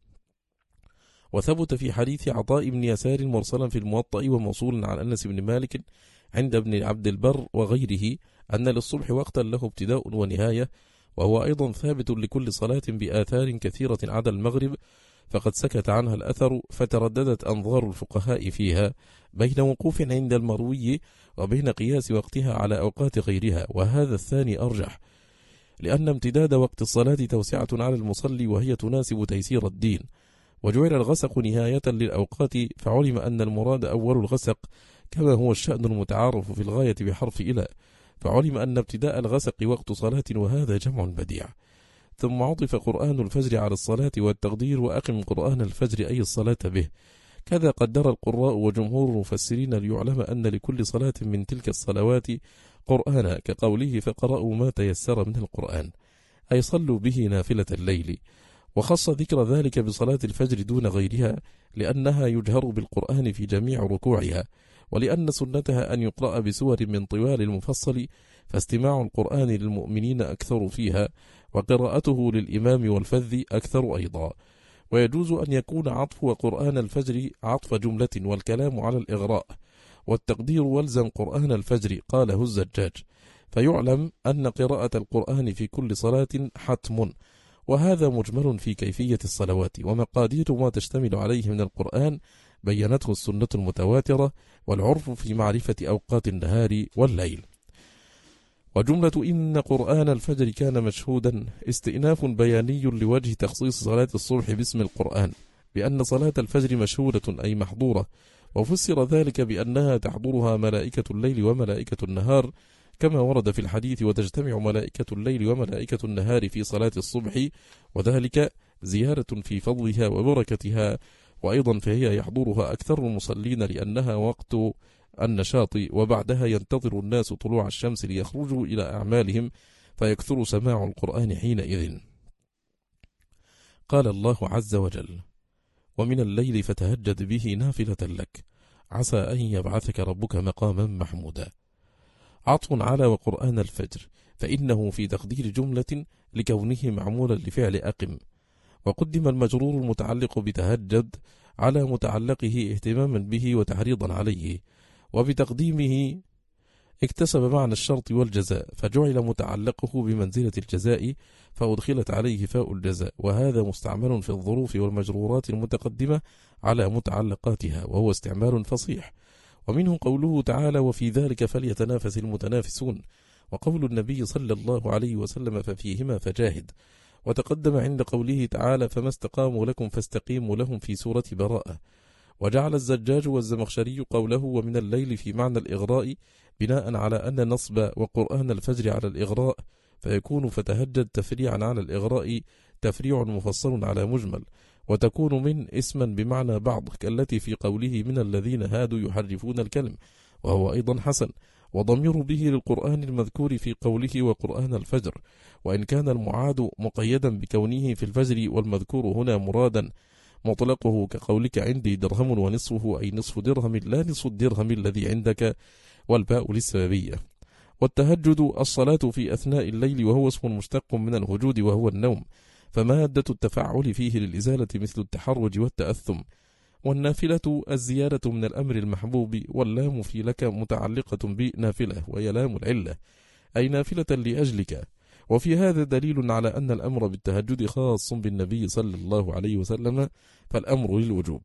وثبت في حديث عطاء بن يسار مرسلا في الموطأ وموصولا عن أنس بن مالك عند ابن عبد البر وغيره أن للصبح وقتا له ابتداء ونهاية، وهو أيضا ثابت لكل صلاة بآثار كثيرة عدا المغرب، فقد سكت عنها الأثر، فترددت أنظار الفقهاء فيها بين وقوف عند المروي وبين قياس وقتها على أوقات غيرها، وهذا الثاني أرجح، لأن امتداد وقت الصلاة توسعة على المصلي وهي تناسب تيسير الدين. وجعل الغسق نهاية للأوقات، فعلم أن المراد أول الغسق، كما هو الشأن المتعارف في الغاية بحرف إلى، فعلم أن ابتداء الغسق وقت صلاة، وهذا جمع بديع. ثم عطف قرآن الفجر على الصلاة، والتقدير وأقم قرآن الفجر أي الصلاة به. كذا قدر القراء وجمهور المفسرين ليعلم أن لكل صلاة من تلك الصلوات قرآنا، كقوله فقرأوا ما تيسر من القرآن، أي صلوا به نافلة الليل. وخص ذكر ذلك بصلاة الفجر دون غيرها، لأنها يجهر بالقرآن في جميع ركوعها، ولأن سنتها أن يقرأ بسور من طوال المفصل، فاستماع القرآن للمؤمنين أكثر فيها، وقراءته للإمام والفذ أكثر أيضا. ويجوز أن يكون عطف وقرآن الفجر عطف جملة، والكلام على الإغراء، والتقدير والزم قرآن الفجر، قاله الزجاج، فيعلم أن قراءة القرآن في كل صلاة حتم، وهذا مجمل في كيفية الصلوات. ومقادير ما تشتمل عليه من القرآن بينته السنة المتواترة، والعرف في معرفة أوقات النهار والليل. وجملة إن قرآن الفجر كان مشهودا استئناف بياني لوجه تخصيص صلاة الصبح باسم القرآن، بأن صلاة الفجر مشهودة أي محظورة، وفسر ذلك بأنها تحضرها ملائكة الليل وملائكة النهار، كما ورد في الحديث وتجتمع ملائكة الليل وملائكة النهار في صلاة الصبح، وذلك زيارة في فضلها وبركتها. وأيضا فهي يحضرها أكثر المصلين لأنها وقت النشاط، وبعدها ينتظر الناس طلوع الشمس ليخرجوا إلى أعمالهم، فيكثر سماع القرآن حينئذ. قال الله عز وجل: ومن الليل فتهجد به نافلة لك عسى أن يبعثك ربك مقاما محمودا. عطف على وقرآن الفجر، فإنه في تقدير جملة لكونه معمولا لفعل أقم، وقدم المجرور المتعلق بتهجد على متعلقه اهتماما به وتحريضا عليه، وبتقديمه اكتسب معنى الشرط والجزاء، فجعل متعلقه بمنزلة الجزاء، فأدخلت عليه فاء الجزاء، وهذا مستعمل في الظروف والمجرورات المتقدمة على متعلقاتها، وهو استعمال فصيح. ومنه قوله تعالى: وفي ذلك فليتنافس المتنافسون، وقول النبي صلى الله عليه وسلم: ففيهما فجاهد. وتقدم عند قوله تعالى: فما استقاموا لكم فاستقيموا لهم في سورة براءة. وجعل الزجاج والزمخشري قوله ومن الليل في معنى الإغراء بناء على أن نصب وقرآن الفجر على الإغراء، فيكون فتهجد تفريعا على الإغراء، تفريع مفصل على مجمل، وتكون من اسما بمعنى بعض، كالتي في قوله من الذين هادوا يحرفون الكلم، وهو أيضا حسن. وضمير به للقرآن المذكور في قوله وقرآن الفجر، وإن كان المعاد مقيدا بكونه في الفجر، والمذكور هنا مرادا مطلقه، كقولك عندي درهم ونصفه، أي نصف درهم لا نصف الدرهم الذي عندك، والباء للسببية. والتهجد الصلاة في أثناء الليل، وهو اسم مشتق من الهجود وهو النوم، فمادة التفاعل فيه للإزالة مثل التحرج والتأثم. والنافلة الزيادة من الأمر المحبوب، واللام في لك متعلقة بنافلة، وهي لام العلة، أي نافلة لأجلك. وفي هذا دليل على أن الأمر بالتهجد خاص بالنبي صلى الله عليه وسلم، فالأمر للوجوب.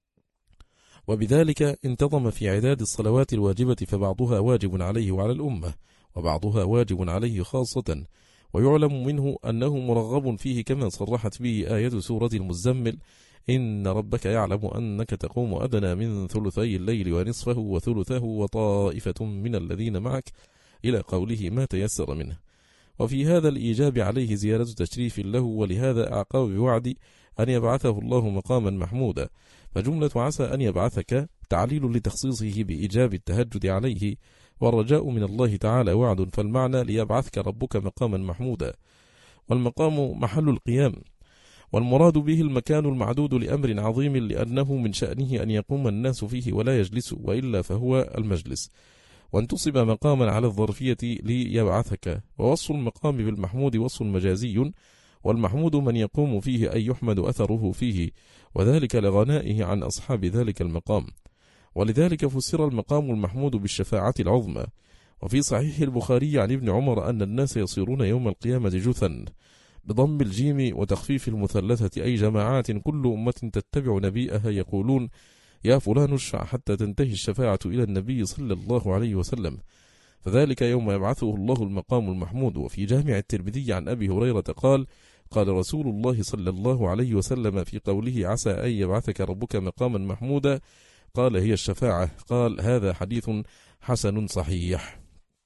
وبذلك انتظم في عداد الصلوات الواجبة، فبعضها واجب عليه وعلى الأمة، وبعضها واجب عليه خاصة. ويعلم منه أنه مرغب فيه، كما صرحت به آية سورة المزمل: إن ربك يعلم أنك تقوم أدنى من ثلثي الليل ونصفه وثلثه وطائفة من الذين معك إلى قوله ما تيسر منه. وفي هذا الإيجاب عليه زيادة تشريف له، ولهذا أعقب بوعد أن يبعثه الله مقاما محمودا. فجملة عسى أن يبعثك تعليل لتخصيصه بإيجاب التهجد عليه، والرجاء من الله تعالى وعد، فالمعنى ليبعثك ربك مقاما محمودا، والمقام محل القيام، والمراد به المكان المعدود لأمر عظيم، لأنه من شأنه أن يقوم الناس فيه ولا يجلسوا، وإلا فهو المجلس. وانتصب مقاما على الظرفية ليبعثك. ووصف المقام بالمحمود وصف مجازي، والمحمود من يقوم فيه أي يحمد أثره فيه، وذلك لغنائه عن أصحاب ذلك المقام. ولذلك فسر المقام المحمود بالشفاعة العظمى. وفي صحيح البخاري عن ابن عمر أن الناس يصيرون يوم القيامة جثا، بضم الجيم وتخفيف المثلثة، أي جماعات كل أمة تتبع نبيها يقولون يا فلان اشفع حتى تنتهي الشفاعة إلى النبي صلى الله عليه وسلم، فذلك يوم يبعثه الله المقام المحمود. وفي جامع الترمذي عن أبي هريرة قال قال رسول الله صلى الله عليه وسلم في قوله عسى أن يبعثك ربك مقاما محمودا، قال هي الشفاعة. قال هذا حديث حسن صحيح.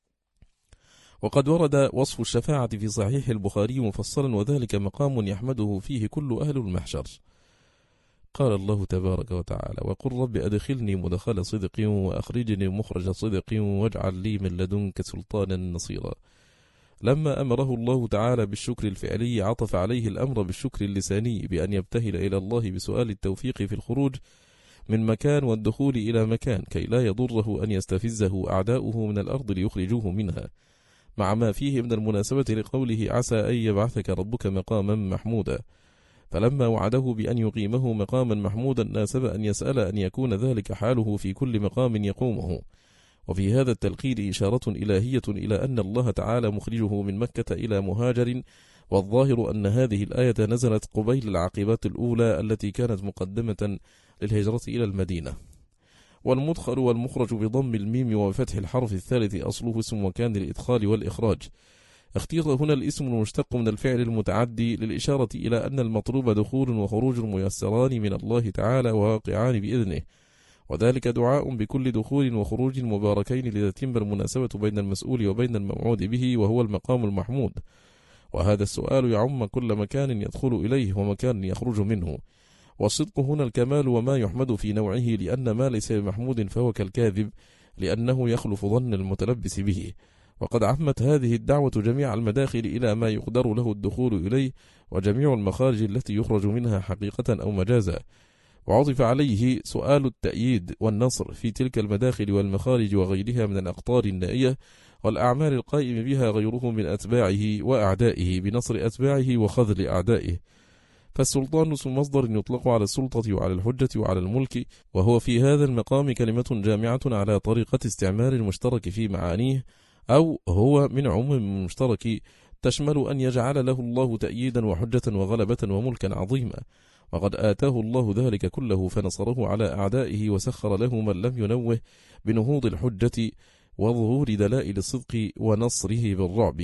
وقد ورد وصف الشفاعة في صحيح البخاري مفصلا، وذلك مقام يحمده فيه كل أهل المحشر. قال الله تبارك وتعالى وقل رب أدخلني مدخل صدق وأخرجني مخرج صدق واجعل لي من لدنك سلطانا نصيرا. لما أمره الله تعالى بالشكر الفعلي عطف عليه الأمر بالشكر اللساني، بأن يبتهل إلى الله بسؤال التوفيق في الخروج من مكان والدخول إلى مكان، كي لا يضره أن يستفزه أعداؤه من الأرض ليخرجوه منها، مع ما فيه من المناسبة لقوله عسى أن يبعثك ربك مقاما محمودا. فلما وعده بأن يقيمه مقاما محمودا ناسب أن يسأل أن يكون ذلك حاله في كل مقام يقومه. وفي هذا التلقين إشارة إلهية إلى أن الله تعالى مخرجه من مكة إلى مهاجر، والظاهر أن هذه الآية نزلت قبيل العاقبات الأولى التي كانت مقدمة للهجرة إلى المدينة. والمدخل والمخرج بضم الميم وفتح الحرف الثالث أصله اسم مكان الإدخال والإخراج. اختير هنا الاسم المشتق من الفعل المتعدي للإشارة إلى أن المطلوب دخول وخروج ميسران من الله تعالى وواقعان بإذنه، وذلك دعاء بكل دخول وخروج مباركين لتتم المناسبة بين المسؤول وبين الموعود به، وهو المقام المحمود. وهذا السؤال يعم كل مكان يدخل إليه ومكان يخرج منه. والصدق هنا الكمال وما يحمد في نوعه، لأن ما ليس بمحمود فهو كالكاذب، لأنه يخلف ظن المتلبس به. وقد عمت هذه الدعوة جميع المداخل إلى ما يقدر له الدخول إليه، وجميع المخارج التي يخرج منها حقيقة أو مجازا. وعطف عليه سؤال التأييد والنصر في تلك المداخل والمخارج وغيرها من الأقطار النائية والأعمال القائم بها غيره من أتباعه وأعدائه، بنصر أتباعه وخذل أعدائه. فالسلطان اسم مصدر يطلق على السلطة وعلى الحجة وعلى الملك، وهو في هذا المقام كلمة جامعة على طريقة استعمال المشترك في معانيه، أو هو من عموم المشترك تشمل أن يجعل له الله تأييدا وحجة وغلبة وملكا عظيما. وقد آتاه الله ذلك كله فنصره على أعدائه، وسخر له من لم ينوه بنهوض الحجة وظهور دلائل الصدق ونصره بالرعب.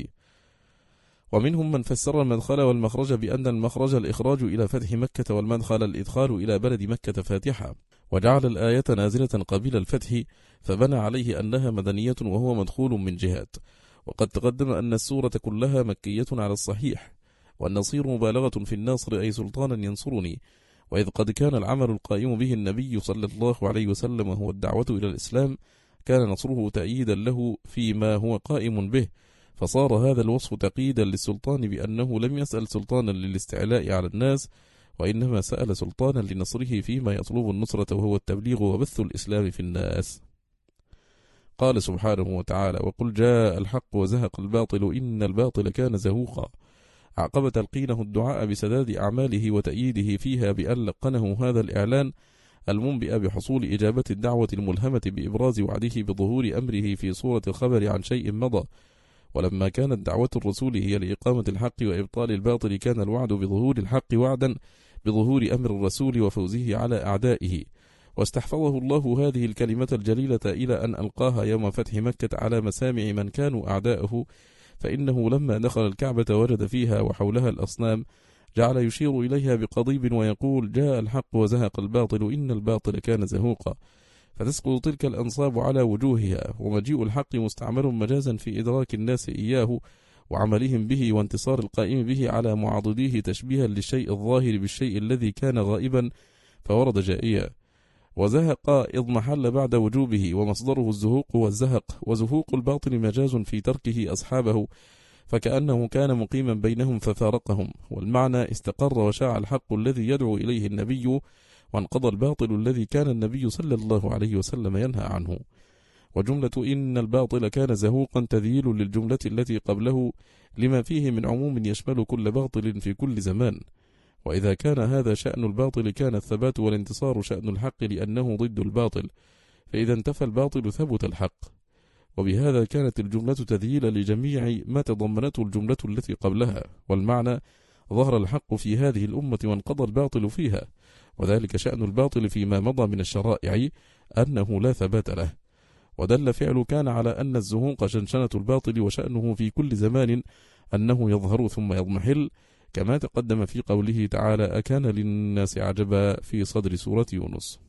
ومنهم من فسر المدخل والمخرج بأن المخرج الإخراج إلى فتح مكة، والمدخل الإدخال إلى بلد مكة فاتحة، وجعل الآية نازلة قبيل الفتح، فبنى عليه أنها مدنية وهو مدخول من جهات. وقد تقدم أن السورة كلها مكية على الصحيح، والنصير مبالغة في الناصر أي سلطانا ينصرني. وإذ قد كان العمل القائم به النبي صلى الله عليه وسلم هو الدعوة إلى الإسلام، كان نصره تأييدا له فيما هو قائم به، فصار هذا الوصف تقييدا للسلطان بأنه لم يسأل سلطانا للاستعلاء على الناس، وإنما سأل سلطانا لنصره فيما يطلب النصرة، وهو التبليغ وبث الإسلام في الناس. قال سبحانه وتعالى وقل جاء الحق وزهق الباطل إن الباطل كان زهوقا. أعقب تلقينه الدعاء بسداد أعماله وتأييده فيها بأن لقنه هذا الإعلان المنبئ بحصول إجابة الدعوة الملهمة بإبراز وعده بظهور أمره في صورة الخبر عن شيء مضى. ولما كانت دعوة الرسول هي لإقامة الحق وإبطال الباطل، كان الوعد بظهور الحق وعدا بظهور أمر الرسول وفوزه على أعدائه. واستحفظه الله هذه الكلمة الجليلة إلى أن ألقاها يوم فتح مكة على مسامع من كانوا أعداءه، فإنه لما دخل الكعبة وجد فيها وحولها الأصنام جعل يشير إليها بقضيب ويقول: جاء الحق وزهق الباطل إن الباطل كان زهوقا، فتسقط تلك الأنصاب على وجوهها. ومجيء الحق مستعمل مجازا في إدراك الناس إياه وعملهم به وانتصار القائم به على معاضديه، تشبيها للشيء الظاهر بالشيء الذي كان غائبا فورد جائيا. وزهق اضمحل بعد وجوبه، ومصدره الزهوق والزهق، وزهوق الباطل مجاز في تركه أصحابه، فكأنه كان مقيما بينهم ففارقهم. والمعنى: استقر وشاع الحق الذي يدعو إليه النبي، وانقضى الباطل الذي كان النبي صلى الله عليه وسلم ينهى عنه. وجملة إن الباطل كان زهوقا تذييل للجملة التي قبله لما فيه من عموم يشمل كل باطل في كل زمان. وإذا كان هذا شأن الباطل كان الثبات والانتصار شأن الحق لأنه ضد الباطل، فإذا انتفى الباطل ثبت الحق. وبهذا كانت الجملة تذييلا لجميع ما تضمنته الجملة التي قبلها. والمعنى: ظهر الحق في هذه الأمة وانقضى الباطل فيها. وذلك شأن الباطل فيما مضى من الشرائع أنه لا ثبات له. ودل فعل كان على أن الزهوق شنشنة الباطل، وشأنه في كل زمان أنه يظهر ثم يضمحل، كما تقدم في قوله تعالى: أكان للناس عجبا في صدر سورة يونس.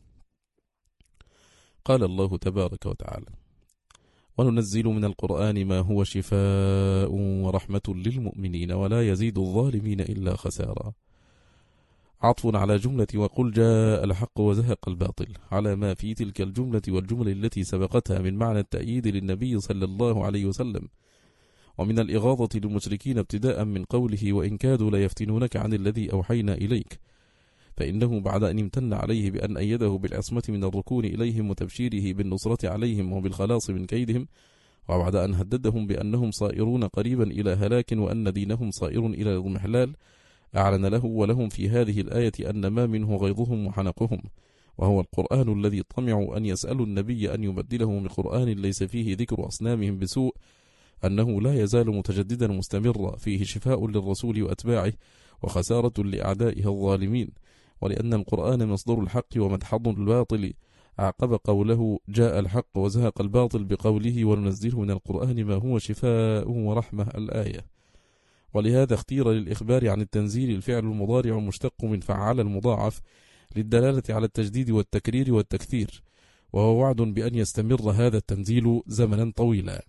قال الله تبارك وتعالى: وننزل من القرآن ما هو شفاء ورحمة للمؤمنين ولا يزيد الظالمين إلا خسارا. عطف على جملة وقل جاء الحق وزهق الباطل على ما في تلك الجملة والجمل التي سبقتها من معنى التأييد للنبي صلى الله عليه وسلم، ومن الإغاظة للمشركين ابتداء من قوله: وإن كادوا ليفتنونك عن الذي أوحينا إليك، فإنه بعد أن امتن عليه بأن أيده بالعصمة من الركون إليهم وتبشيره بالنصرة عليهم وبالخلاص من كيدهم، وبعد أن هددهم بأنهم صائرون قريبا إلى هلاك وأن دينهم صائر إلى الاضمحلال، أعلن له ولهم في هذه الآية أن ما منه غيظهم وحنقهم، وهو القرآن الذي طمعوا أن يسألوا النبي أن يبدله بقرآن ليس فيه ذكر أصنامهم بسوء، أنه لا يزال متجددا مستمرا فيه شفاء للرسول وأتباعه وخسارة لأعدائها الظالمين. ولأن القرآن مصدر الحق ومدحض الباطل، أعقب قوله جاء الحق وزهق الباطل بقوله وننزله من القرآن ما هو شفاء ورحمة الآية. ولهذا اختير للإخبار عن التنزيل الفعل المضارع المشتق من فعل المضاعف للدلالة على التجديد والتكرير والتكثير، وهو وعد بأن يستمر هذا التنزيل زمنا طويلا.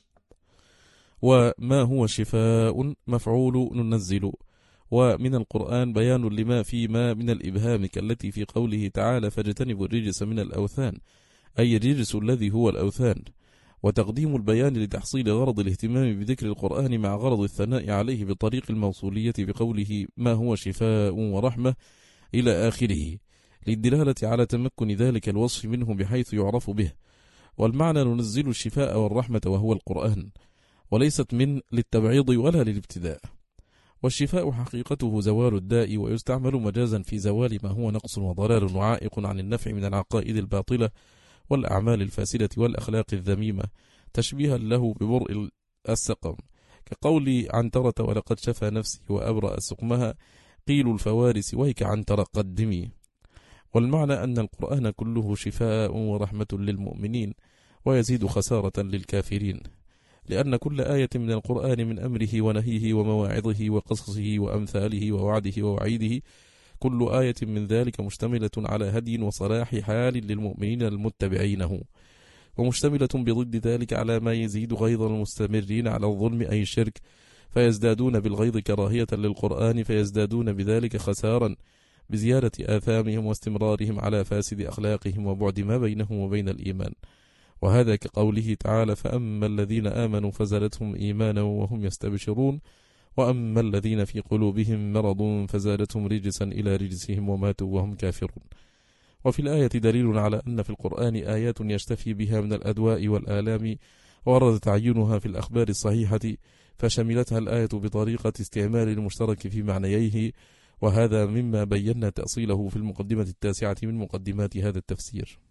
وما هو شفاء مفعول ننزل، ومن القرآن بيان لما فيما من الإبهام كالتي في قوله تعالى فاجتنبوا الرجس من الأوثان، أي الرجس الذي هو الأوثان، وتقديم البيان لتحصيل غرض الاهتمام بذكر القرآن مع غرض الثناء عليه بطريق الموصولية بقوله ما هو شفاء ورحمة إلى آخره، للدلالة على تمكن ذلك الوصف منه بحيث يعرف به. والمعنى ننزل الشفاء والرحمة وهو القرآن، وليست من للتبعيض ولا للابتداء. والشفاء حقيقته زوال الداء، ويستعمل مجازا في زوال ما هو نقص وضلال وعائق عن النفع من العقائد الباطلة والأعمال الفاسدة والأخلاق الذميمة، تشبيها له ببرء السقم، كقول عنترة ولقد شفى نفسي وأبرأ سقمها قيل الفوارس ويك عنتر قدمي. والمعنى أن القرآن كله شفاء ورحمة للمؤمنين ويزيد خسارة للكافرين، لأن كل آية من القرآن من أمره ونهيه ومواعظه وقصصه وأمثاله ووعده ووعيده، كل آية من ذلك مشتملة على هدي وصلاح حال للمؤمنين المتبعينه، ومشتملة بضد ذلك على ما يزيد غيظ المستمرين على الظلم أي الشرك، فيزدادون بالغيظ كراهية للقرآن، فيزدادون بذلك خسارا بزيادة آثامهم واستمرارهم على فاسد أخلاقهم وبعد ما بينهم وبين الإيمان. وهذا كقوله تعالى فأما الذين آمنوا فزادتهم إيمانا وهم يستبشرون، وأما الذين في قلوبهم مرض فزادتهم رجسا إلى رجسهم وماتوا وهم كافرون. وفي الآية دليل على أن في القرآن آيات يشتفي بها من الأدواء والآلام، ورد تعيينها في الأخبار الصحيحة، فشملتها الآية بطريقة استعمال المشترك في معنييه، وهذا مما بينا تأصيله في المقدمة التاسعة من مقدمات هذا التفسير.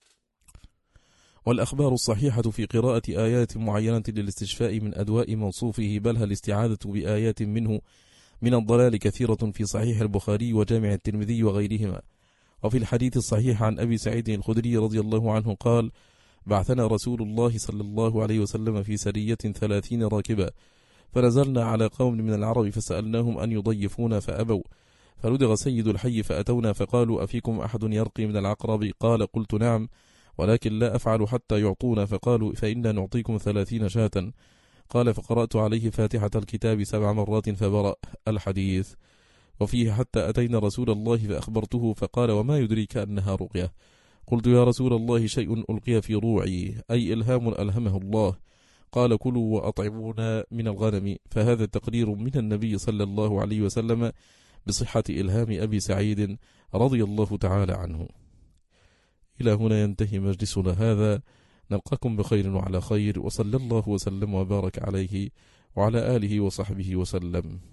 والأخبار الصحيحة في قراءة آيات معينة للاستشفاء من أدواء موصوفه، بل الاستعاذة بآيات منه من الضلال كثيرة في صحيح البخاري وجامع الترمذي وغيرهما. وفي الحديث الصحيح عن أبي سعيد الخدري رضي الله عنه قال بعثنا رسول الله صلى الله عليه وسلم في سرية 30 راكبا، فنزلنا على قوم من العرب فسألناهم أن يضيفونا فأبوا، فلدغ سيد الحي فأتونا فقالوا أفيكم أحد يرقي من العقرب؟ قال قلت نعم، ولكن لا أفعل حتى يعطونا، فقالوا فإنا نعطيكم 30 شاة. قال فقرأت عليه فاتحة الكتاب 7 مرات فبرأ. الحديث. وفيه حتى أتينا رسول الله فأخبرته فقال وما يدريك أنها رقية؟ قلت يا رسول الله شيء ألقي في روعي، أي إلهام ألهمه الله. قال كلوا وأطعمونا من الغنم، فهذا تقرير من النبي صلى الله عليه وسلم بصحة إلهام أبي سعيد رضي الله تعالى عنه. إلى هنا ينتهي مجلسنا هذا، نلقاكم بخير وعلى خير، وصلى الله وسلم وبارك عليه وعلى آله وصحبه وسلم.